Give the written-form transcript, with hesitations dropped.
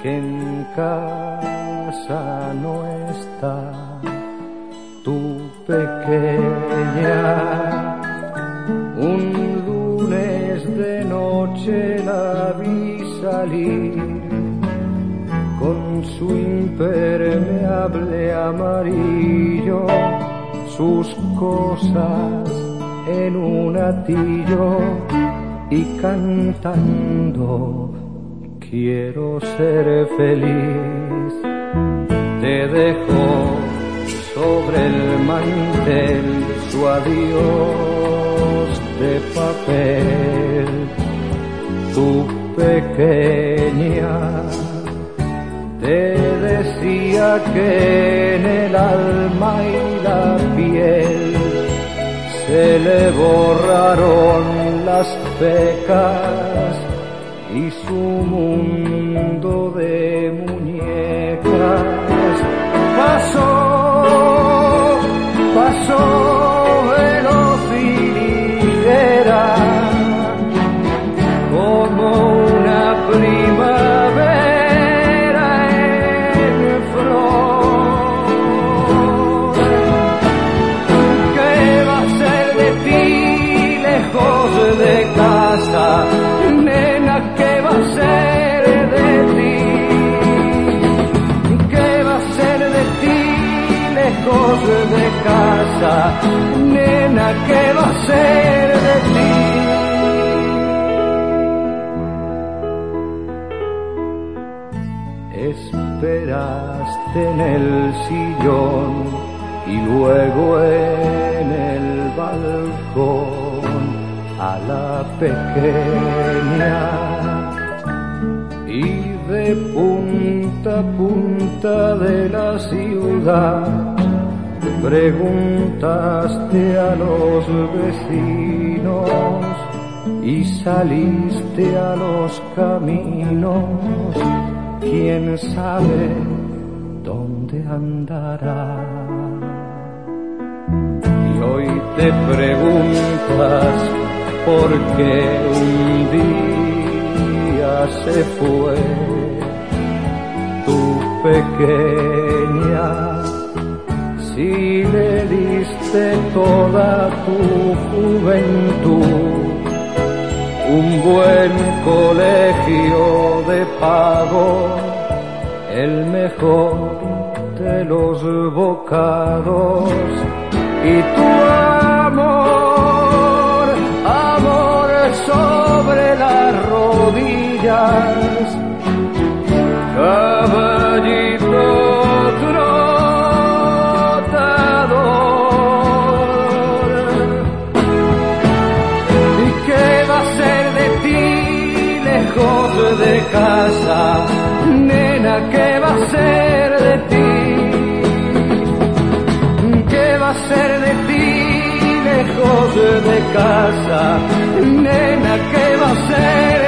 que en casa no está tu pequeña. Un lunes de noche la vi salir con su impermeable amarillo, sus cosas en un atillo y cantando quiero ser feliz. Te dejo sobre el mantel su adiós de papel. Tu pequeña te decía que en el alma y la piel se le borraron las pecas y su mundo de muñecas pasó veloz y ligera como una primavera en flor. ¿Qué va a ser de ti lejos de casa? Nena, ¿qué va a ser de ti? ¿Qué va a ser de ti lejos de casa? Nena, ¿qué va a ser de ti? Esperaste en el sillón y luego en el balcón a la pequeña, y de punta a punta de la ciudad preguntaste a los vecinos y saliste a los caminos. ¿Quién sabe dónde andará? Y hoy te preguntas por qué un día se fue tu pequeña, si le diste toda tu juventud, un buen colegio de pago, el mejor de los bocados, y tu amor sobre las rodillas, caballito trotador. ¿Y qué va a ser de ti lejos de casa? Nena, ¿qué va a ser de ti? ¿Qué va a ser de ti lejos de casa? Nena, ¿qué va a ser